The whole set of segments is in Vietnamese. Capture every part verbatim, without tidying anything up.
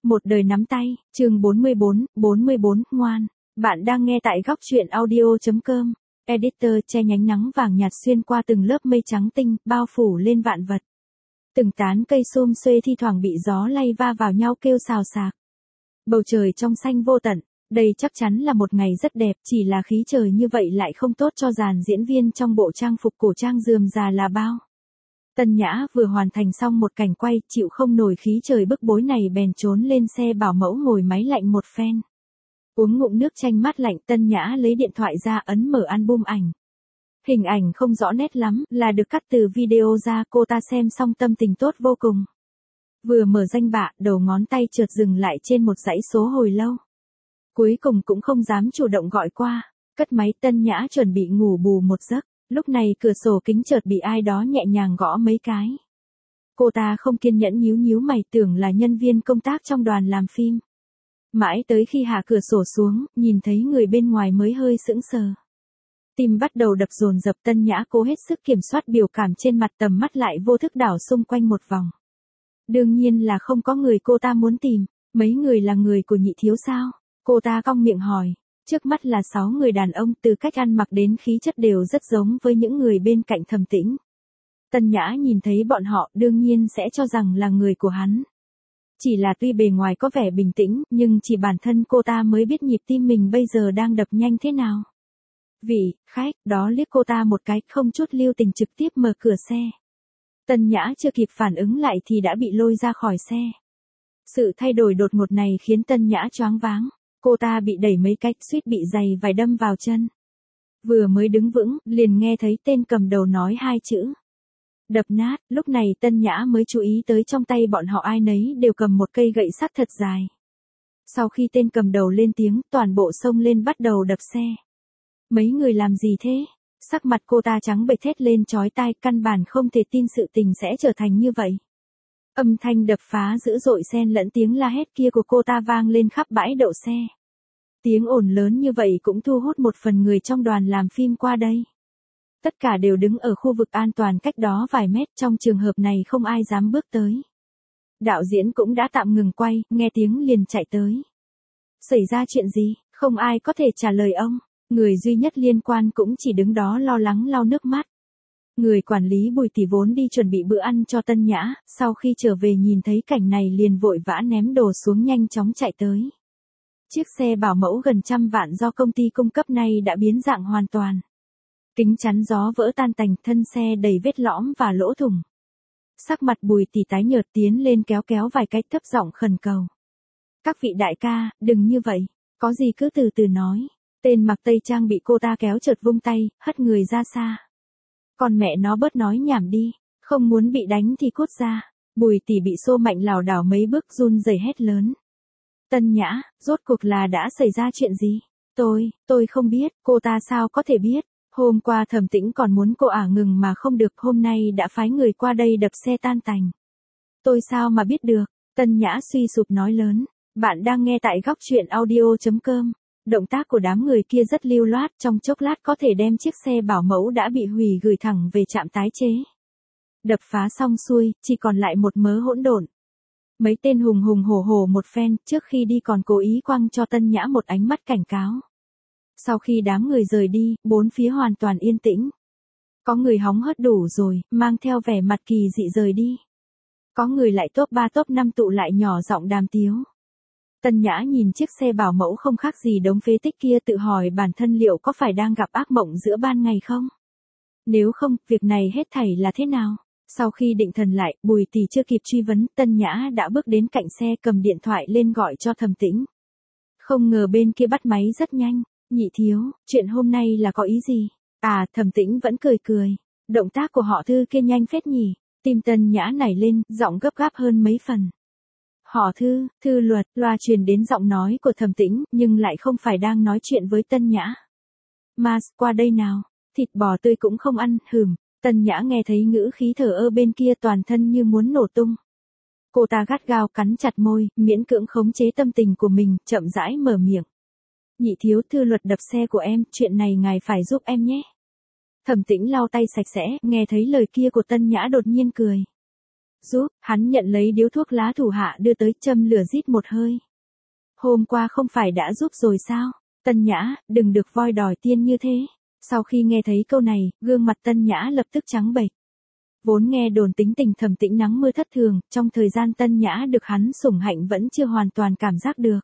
Một đời nắm tay, chương bốn mươi bốn, bốn mươi bốn, ngoan. Bạn đang nghe tại góc truyện audio.com. Editor che nhánh nắng vàng nhạt xuyên qua từng lớp mây trắng tinh, bao phủ lên vạn vật. Từng tán cây xum xuê thi thoảng bị gió lay va vào nhau kêu xào xạc. Bầu trời trong xanh vô tận, đây chắc chắn là một ngày rất đẹp, chỉ là khí trời như vậy lại không tốt cho dàn diễn viên trong bộ trang phục cổ trang rườm rà là bao. Tân Nhã vừa hoàn thành xong một cảnh quay, chịu không nổi khí trời bức bối này bèn trốn lên xe bảo mẫu ngồi máy lạnh một phen. Uống ngụm nước chanh mát lạnh, Tân Nhã lấy điện thoại ra ấn mở album ảnh. Hình ảnh không rõ nét lắm, là được cắt từ video ra, cô ta xem xong tâm tình tốt vô cùng. Vừa mở danh bạ, đầu ngón tay chợt dừng lại trên một dãy số hồi lâu. Cuối cùng cũng không dám chủ động gọi qua, cất máy Tân Nhã chuẩn bị ngủ bù một giấc. Lúc này cửa sổ kính chợt bị ai đó nhẹ nhàng gõ mấy cái. Cô ta không kiên nhẫn nhíu nhíu mày, tưởng là nhân viên công tác trong đoàn làm phim. Mãi tới khi hạ cửa sổ xuống, nhìn thấy người bên ngoài mới hơi sững sờ. Tim bắt đầu đập dồn dập, Tân Nhã cố hết sức kiểm soát biểu cảm trên mặt, tầm mắt lại vô thức đảo xung quanh một vòng. Đương nhiên là không có người cô ta muốn tìm, mấy người là người của Nhị Thiếu sao? Cô ta cong miệng hỏi. Trước mắt là sáu người đàn ông, từ cách ăn mặc đến khí chất đều rất giống với những người bên cạnh Thẩm Tĩnh. Tân Nhã nhìn thấy bọn họ đương nhiên sẽ cho rằng là người của hắn. Chỉ là tuy bề ngoài có vẻ bình tĩnh, nhưng chỉ bản thân cô ta mới biết nhịp tim mình bây giờ đang đập nhanh thế nào. Vị khách đó liếc cô ta một cái, không chút lưu tình trực tiếp mở cửa xe. Tân Nhã chưa kịp phản ứng lại thì đã bị lôi ra khỏi xe. Sự thay đổi đột ngột này khiến Tân Nhã choáng váng. Cô ta bị đẩy mấy cách, suýt bị giày vải đâm vào chân. Vừa mới đứng vững, liền nghe thấy tên cầm đầu nói hai chữ. Đập nát, lúc này Tân Nhã mới chú ý tới trong tay bọn họ ai nấy đều cầm một cây gậy sắt thật dài. Sau khi tên cầm đầu lên tiếng, toàn bộ xông lên bắt đầu đập xe. Mấy người làm gì thế? Sắc mặt cô ta trắng bệch thét lên chói tai, căn bản không thể tin sự tình sẽ trở thành như vậy. Âm thanh đập phá dữ dội xen lẫn tiếng la hét kia của cô ta vang lên khắp bãi đậu xe. Tiếng ồn lớn như vậy cũng thu hút một phần người trong đoàn làm phim qua đây. Tất cả đều đứng ở khu vực an toàn cách đó vài mét, trong trường hợp này không ai dám bước tới. Đạo diễn cũng đã tạm ngừng quay, nghe tiếng liền chạy tới. Xảy ra chuyện gì? Không ai có thể trả lời ông. Người duy nhất liên quan cũng chỉ đứng đó lo lắng lau nước mắt. Người quản lý Bùi Tỷ vốn đi chuẩn bị bữa ăn cho Tân Nhã, sau khi trở về nhìn thấy cảnh này liền vội vã ném đồ xuống nhanh chóng chạy tới. Chiếc xe bảo mẫu gần trăm vạn do công ty cung cấp này đã biến dạng hoàn toàn. Kính chắn gió vỡ tan tành, thân xe đầy vết lõm và lỗ thủng. Sắc mặt Bùi Tỷ tái nhợt tiến lên kéo kéo vài cái, thấp giọng khẩn cầu. Các vị đại ca, đừng như vậy, có gì cứ từ từ nói. Tên mặc tây trang bị cô ta kéo chợt vung tay, hất người ra xa. Còn mẹ nó bớt nói nhảm đi, không muốn bị đánh thì cút ra. Bùi Tỷ bị xô mạnh lảo đảo mấy bước, run rẩy hét lớn. Tân Nhã, rốt cuộc là đã xảy ra chuyện gì? Tôi, tôi không biết, cô ta sao có thể biết? Hôm qua Thẩm Tĩnh còn muốn cô ả ngừng mà không được, hôm nay đã phái người qua đây đập xe tan tành. Tôi sao mà biết được? Tân Nhã suy sụp nói lớn. Bạn đang nghe tại góc truyện audio.com. Động tác của đám người kia rất lưu loát, trong chốc lát có thể đem chiếc xe bảo mẫu đã bị hủy gửi thẳng về trạm tái chế. Đập phá xong xuôi, chỉ còn lại một mớ hỗn độn. Mấy tên hùng hùng hổ hổ một phen, trước khi đi còn cố ý quăng cho Tân Nhã một ánh mắt cảnh cáo. Sau khi đám người rời đi, bốn phía hoàn toàn yên tĩnh. Có người hóng hớt đủ rồi, mang theo vẻ mặt kỳ dị rời đi. Có người lại top ba top năm tụ lại nhỏ giọng đàm tiếu. Tân Nhã nhìn chiếc xe bảo mẫu không khác gì đống phế tích kia, tự hỏi bản thân liệu có phải đang gặp ác mộng giữa ban ngày không? Nếu không, việc này hết thảy là thế nào? Sau khi định thần lại, Bùi Tỷ chưa kịp truy vấn, Tân Nhã đã bước đến cạnh xe cầm điện thoại lên gọi cho Thẩm Tĩnh. Không ngờ bên kia bắt máy rất nhanh. Nhị Thiếu, chuyện hôm nay là có ý gì? À, Thẩm Tĩnh vẫn cười cười. Động tác của họ Thư kia nhanh phết nhỉ. Tim Tân Nhã nảy lên, giọng gấp gáp hơn mấy phần. Họ Thư, Thư Luật, loa truyền đến giọng nói của Thẩm Tĩnh, nhưng lại không phải đang nói chuyện với Tân Nhã. Mas, qua đây nào. Thịt bò tươi cũng không ăn, hừm. Tân Nhã nghe thấy ngữ khí thờ ơ bên kia, toàn thân như muốn nổ tung. Cô ta gắt gao cắn chặt môi, miễn cưỡng khống chế tâm tình của mình, chậm rãi mở miệng. Nhị Thiếu, Thư Luật đập xe của em, chuyện này ngài phải giúp em nhé. Thẩm Tĩnh lau tay sạch sẽ, nghe thấy lời kia của Tân Nhã đột nhiên cười. Giúp, hắn nhận lấy điếu thuốc lá thủ hạ đưa tới, châm lửa rít một hơi. Hôm qua không phải đã giúp rồi sao? Tân Nhã, đừng được voi đòi tiên như thế. Sau khi nghe thấy câu này, gương mặt Tân Nhã lập tức trắng bệch. Vốn nghe đồn tính tình Thẩm Tĩnh nắng mưa thất thường, trong thời gian Tân Nhã được hắn sủng hạnh vẫn chưa hoàn toàn cảm giác được.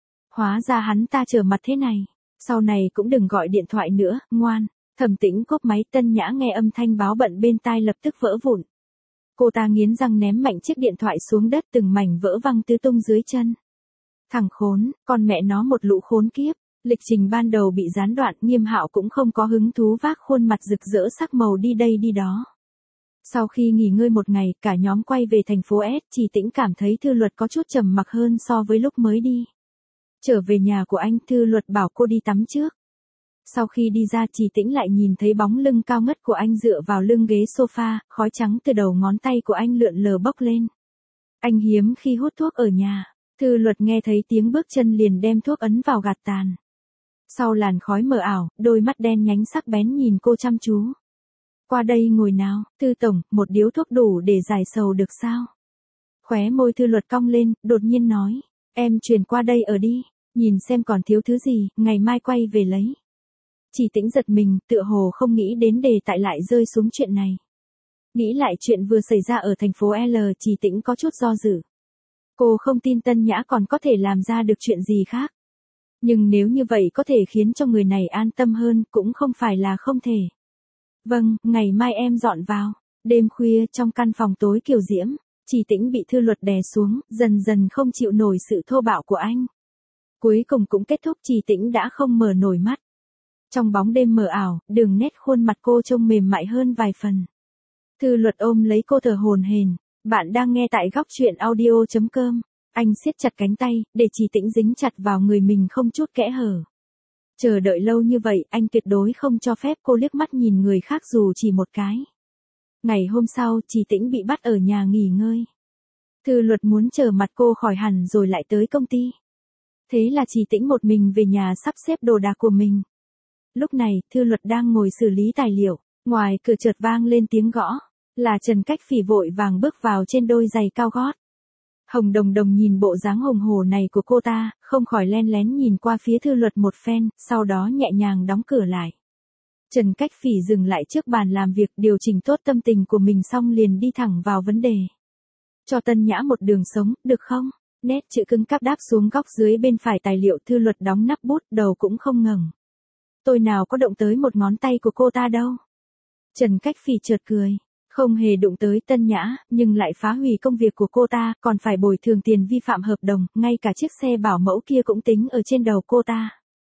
Hóa ra hắn ta trở mặt thế này. Sau này cũng đừng gọi điện thoại nữa, ngoan. Thẩm Tĩnh cốp máy, Tân Nhã nghe âm thanh báo bận bên tai lập tức vỡ vụn. Cô ta nghiến răng ném mạnh chiếc điện thoại xuống đất, từng mảnh vỡ văng tứ tung dưới chân. Thằng khốn, con mẹ nó một lũ khốn kiếp. Lịch trình ban đầu bị gián đoạn, Nghiêm Hạo cũng không có hứng thú vác khuôn mặt rực rỡ sắc màu đi đây đi đó. Sau khi nghỉ ngơi một ngày, cả nhóm quay về thành phố S, Chỉ Tĩnh cảm thấy Thư Luật có chút trầm mặc hơn so với lúc mới đi. Trở về nhà của anh, Thư Luật bảo cô đi tắm trước. Sau khi đi ra, Chỉ Tĩnh lại nhìn thấy bóng lưng cao ngất của anh dựa vào lưng ghế sofa, khói trắng từ đầu ngón tay của anh lượn lờ bốc lên. Anh hiếm khi hút thuốc ở nhà. Thư Luật nghe thấy tiếng bước chân liền đem thuốc ấn vào gạt tàn. Sau làn khói mờ ảo, đôi mắt đen nhánh sắc bén nhìn cô chăm chú. Qua đây ngồi nào, Thư tổng, một điếu thuốc đủ để giải sầu được sao? Khóe môi Thư Luật cong lên, đột nhiên nói, em chuyển qua đây ở đi, nhìn xem còn thiếu thứ gì, ngày mai quay về lấy. Chỉ Tĩnh giật mình, tựa hồ không nghĩ đến đề tại lại rơi xuống chuyện này. Nghĩ lại chuyện vừa xảy ra ở thành phố L, Chỉ Tĩnh có chút do dự. Cô không tin Tân Nhã còn có thể làm ra được chuyện gì khác. Nhưng nếu như vậy có thể khiến cho người này an tâm hơn, cũng không phải là không thể. Vâng, ngày mai em dọn vào. Đêm khuya trong căn phòng tối kiều diễm, Chỉ Tĩnh bị Thư Luật đè xuống, dần dần không chịu nổi sự thô bạo của anh. Cuối cùng cũng kết thúc, Chỉ Tĩnh đã không mở nổi mắt. Trong bóng đêm mờ ảo, đường nét khuôn mặt cô trông mềm mại hơn vài phần. Thư Luật ôm lấy cô thở hổn hển. Bạn đang nghe tại góc truyện audio chấm com. Anh siết chặt cánh tay, để Chỉ Tĩnh dính chặt vào người mình không chút kẽ hở. Chờ đợi lâu như vậy, anh tuyệt đối không cho phép cô liếc mắt nhìn người khác dù chỉ một cái. Ngày hôm sau, Chỉ Tĩnh bị bắt ở nhà nghỉ ngơi. Thư Luật muốn chờ mặt cô khỏi hẳn rồi lại tới công ty. Thế là Chỉ Tĩnh một mình về nhà sắp xếp đồ đạc của mình. Lúc này, Thư Luật đang ngồi xử lý tài liệu, ngoài cửa chợt vang lên tiếng gõ. Là Trần Cách Phỉ vội vàng bước vào trên đôi giày cao gót. Hồng Đồng Đồng nhìn bộ dáng hùng hổ này của cô ta, không khỏi len lén nhìn qua phía Thư Luật một phen, sau đó nhẹ nhàng đóng cửa lại. Trần Cách Phỉ dừng lại trước bàn làm việc, điều chỉnh tốt tâm tình của mình xong liền đi thẳng vào vấn đề. Cho Tân Nhã một đường sống, được không? Nét chữ cứng cáp đáp xuống góc dưới bên phải tài liệu. Thư Luật đóng nắp bút, đầu cũng không ngẩng. Tôi nào có động tới một ngón tay của cô ta đâu. Trần Cách Phỉ chợt cười. Không hề đụng tới Tân Nhã, nhưng lại phá hủy công việc của cô ta, còn phải bồi thường tiền vi phạm hợp đồng, ngay cả chiếc xe bảo mẫu kia cũng tính ở trên đầu cô ta.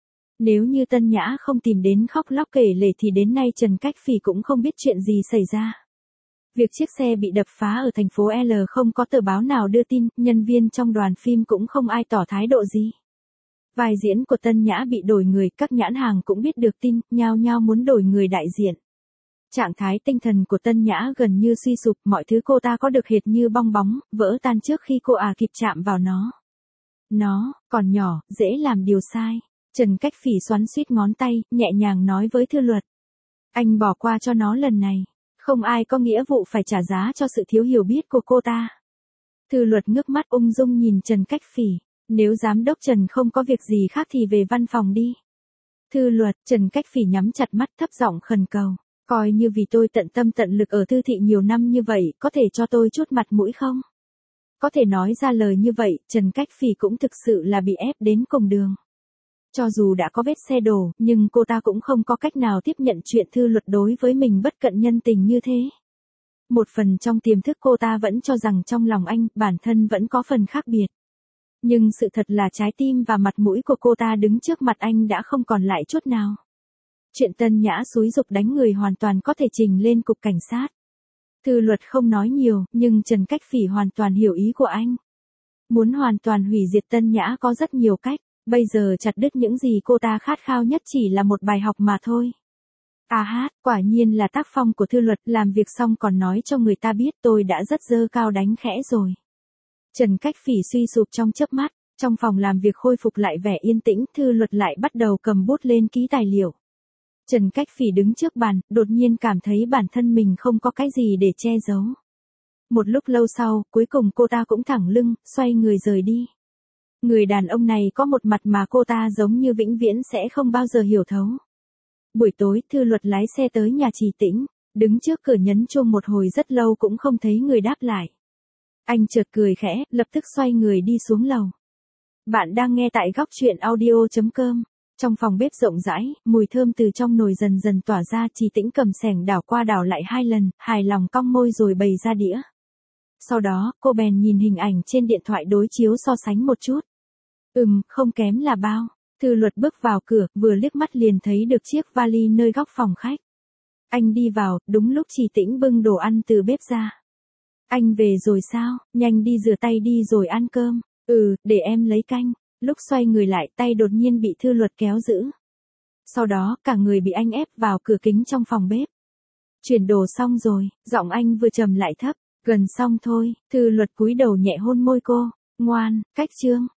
Nếu như Tân Nhã không tìm đến khóc lóc kể lể thì đến nay Trần Cách Phỉ cũng không biết chuyện gì xảy ra. Việc chiếc xe bị đập phá ở thành phố L không có tờ báo nào đưa tin, nhân viên trong đoàn phim cũng không ai tỏ thái độ gì. Vai diễn của Tân Nhã bị đổi người, các nhãn hàng cũng biết được tin, nhao nhao muốn đổi người đại diện. Trạng thái tinh thần của Tân Nhã gần như suy sụp, mọi thứ cô ta có được hệt như bong bóng, vỡ tan trước khi cô à kịp chạm vào nó. Nó, còn nhỏ, dễ làm điều sai. Trần Cách Phỉ xoắn xuýt ngón tay, nhẹ nhàng nói với Thư Luật. Anh bỏ qua cho nó lần này. Không ai có nghĩa vụ phải trả giá cho sự thiếu hiểu biết của cô ta. Thư Luật ngước mắt ung dung nhìn Trần Cách Phỉ. Nếu giám đốc Trần không có việc gì khác thì về văn phòng đi. Thư Luật, Trần Cách Phỉ nhắm chặt mắt thấp giọng khẩn cầu. Coi như vì tôi tận tâm tận lực ở Thư thị nhiều năm như vậy, có thể cho tôi chút mặt mũi không? Có thể nói ra lời như vậy, Trần Cách Phỉ cũng thực sự là bị ép đến cùng đường. Cho dù đã có vết xe đổ, nhưng cô ta cũng không có cách nào tiếp nhận chuyện Thư Luật đối với mình bất cận nhân tình như thế. Một phần trong tiềm thức cô ta vẫn cho rằng trong lòng anh, bản thân vẫn có phần khác biệt. Nhưng sự thật là trái tim và mặt mũi của cô ta đứng trước mặt anh đã không còn lại chút nào. Chuyện Tân Nhã xúi giục đánh người hoàn toàn có thể trình lên cục cảnh sát. Thư Luật không nói nhiều, nhưng Trần Cách Phỉ hoàn toàn hiểu ý của anh. Muốn hoàn toàn hủy diệt Tân Nhã có rất nhiều cách, bây giờ chặt đứt những gì cô ta khát khao nhất chỉ là một bài học mà thôi. À hát, quả nhiên là tác phong của Thư Luật, làm việc xong còn nói cho người ta biết tôi đã rất dơ cao đánh khẽ rồi. Trần Cách Phỉ suy sụp trong chớp mắt, trong phòng làm việc khôi phục lại vẻ yên tĩnh, Thư Luật lại bắt đầu cầm bút lên ký tài liệu. Trần Cách Phỉ đứng trước bàn, đột nhiên cảm thấy bản thân mình không có cái gì để che giấu. Một lúc lâu sau, cuối cùng cô ta cũng thẳng lưng, xoay người rời đi. Người đàn ông này có một mặt mà cô ta giống như vĩnh viễn sẽ không bao giờ hiểu thấu. Buổi tối, Thư Luật lái xe tới nhà Trì Tĩnh, đứng trước cửa nhấn chuông một hồi rất lâu cũng không thấy người đáp lại. Anh chợt cười khẽ, lập tức xoay người đi xuống lầu. Bạn đang nghe tại góc truyện audio chấm com. Trong phòng bếp rộng rãi, mùi thơm từ trong nồi dần dần tỏa ra. Trì Tĩnh cầm xẻng đảo qua đảo lại hai lần, hài lòng cong môi rồi bày ra đĩa. Sau đó, cô bèn nhìn hình ảnh trên điện thoại đối chiếu so sánh một chút. Ừm, không kém là bao. Thư Luật bước vào cửa, vừa liếc mắt liền thấy được chiếc vali nơi góc phòng khách. Anh đi vào, đúng lúc Trì Tĩnh bưng đồ ăn từ bếp ra. Anh về rồi sao, nhanh đi rửa tay đi rồi ăn cơm. Ừ, để em lấy canh. Lúc xoay người lại, tay đột nhiên bị Thư Luật kéo giữ. Sau đó, cả người bị anh ép vào cửa kính trong phòng bếp. Chuyển đồ xong rồi, giọng anh vừa trầm lại thấp, gần xong thôi. Thư Luật cúi đầu nhẹ hôn môi cô. Ngoan, cách chương.